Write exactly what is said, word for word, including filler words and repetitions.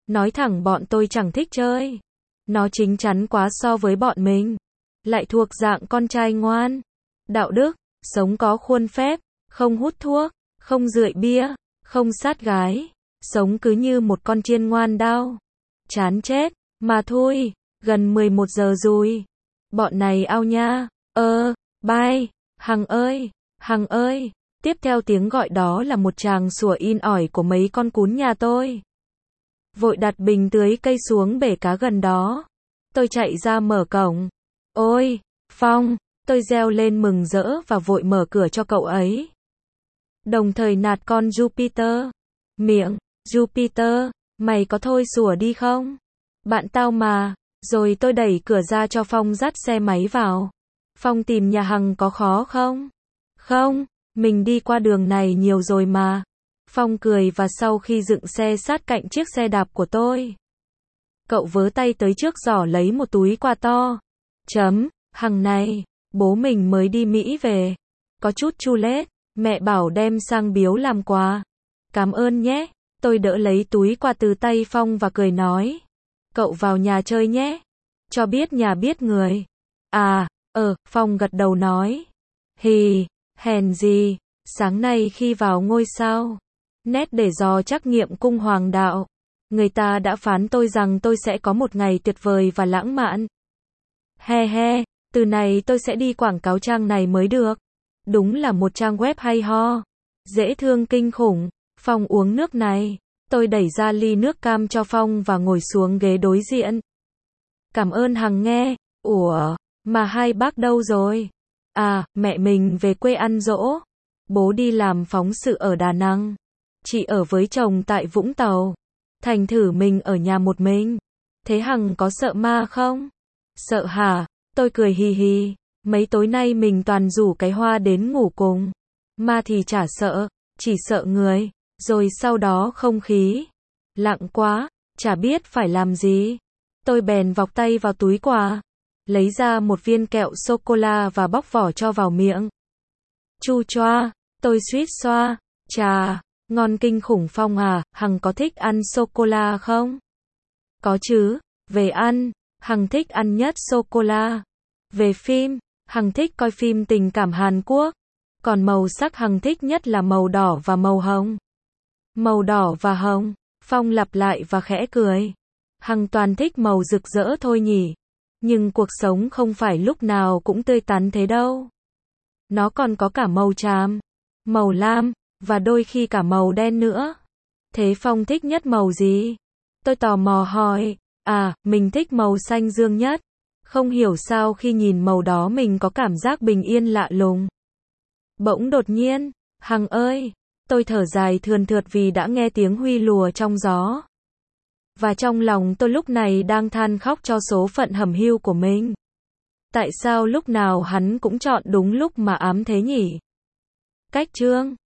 Nói thẳng bọn tôi chẳng thích chơi. Nó chín chắn quá so với bọn mình. Lại thuộc dạng con trai ngoan, đạo đức, sống có khuôn phép, không hút thuốc, không rượu bia, không sát gái. Sống cứ như một con chiên ngoan đao. Chán chết, mà thôi, gần mười một giờ rồi. Bọn này ao nha, ơ, bye, Hằng ơi, Hằng ơi. Tiếp theo tiếng gọi đó là một tràng sủa in ỏi của mấy con cún nhà tôi. Vội đặt bình tưới cây xuống bể cá gần đó. Tôi chạy ra mở cổng. Ôi, Phong, tôi reo lên mừng rỡ và vội mở cửa cho cậu ấy. Đồng thời nạt con Jupiter. Miệng, Jupiter, mày có thôi sủa đi không? Bạn tao mà. Rồi tôi đẩy cửa ra cho Phong dắt xe máy vào. Phong tìm nhà Hằng có khó không? Không, mình đi qua đường này nhiều rồi mà. Phong cười và sau khi dựng xe sát cạnh chiếc xe đạp của tôi, cậu vớ tay tới trước giỏ lấy một túi quà to. Chấm, Hằng này, bố mình mới đi Mỹ về. Có chút chu lết, mẹ bảo đem sang biếu làm quà. Cảm ơn nhé, tôi đỡ lấy túi quà từ tay Phong và cười nói. Cậu vào nhà chơi nhé. Cho biết nhà biết người. À, ờ, Phong gật đầu nói. Hì, hèn gì, sáng nay khi vào ngôi sao, nét để dò trắc nghiệm cung hoàng đạo, người ta đã phán tôi rằng tôi sẽ có một ngày tuyệt vời và lãng mạn. He he, từ này tôi sẽ đi quảng cáo trang này mới được. Đúng là một trang web hay ho. Dễ thương kinh khủng. Phong uống nước này. Tôi đẩy ra ly nước cam cho Phong và ngồi xuống ghế đối diện. Cảm ơn Hằng nghe. Ủa, mà hai bác đâu rồi? À, mẹ mình về quê ăn giỗ. Bố đi làm phóng sự ở Đà Nẵng. Chị ở với chồng tại Vũng Tàu. Thành thử mình ở nhà một mình. Thế Hằng có sợ ma không? Sợ hả? Tôi cười hì hì. Mấy tối nay mình toàn rủ cái Hoa đến ngủ cùng. Ma thì chả sợ, chỉ sợ người. Rồi sau đó không khí lặng quá, chả biết phải làm gì. Tôi bèn vọc tay vào túi quà, lấy ra một viên kẹo sô-cô-la và bóc vỏ cho vào miệng. Chu choa, tôi suýt xoa. Chà, ngon kinh khủng. Phong à, Hằng có thích ăn sô-cô-la không? Có chứ, về ăn, Hằng thích ăn nhất sô-cô-la. Về phim, Hằng thích coi phim tình cảm Hàn Quốc. Còn màu sắc Hằng thích nhất là màu đỏ và màu hồng. Màu đỏ và hồng, Phong lặp lại và khẽ cười. Hằng toàn thích màu rực rỡ thôi nhỉ. Nhưng cuộc sống không phải lúc nào cũng tươi tắn thế đâu. Nó còn có cả màu tràm, màu lam, và đôi khi cả màu đen nữa. Thế Phong thích nhất màu gì? Tôi tò mò hỏi. À, mình thích màu xanh dương nhất. Không hiểu sao khi nhìn màu đó mình có cảm giác bình yên lạ lùng. Bỗng đột nhiên, Hằng ơi, tôi thở dài thườn thượt vì đã nghe tiếng Huy lùa trong gió. Và trong lòng tôi lúc này đang than khóc cho số phận hẩm hiu của mình. Tại sao lúc nào hắn cũng chọn đúng lúc mà ám thế nhỉ? Cách chương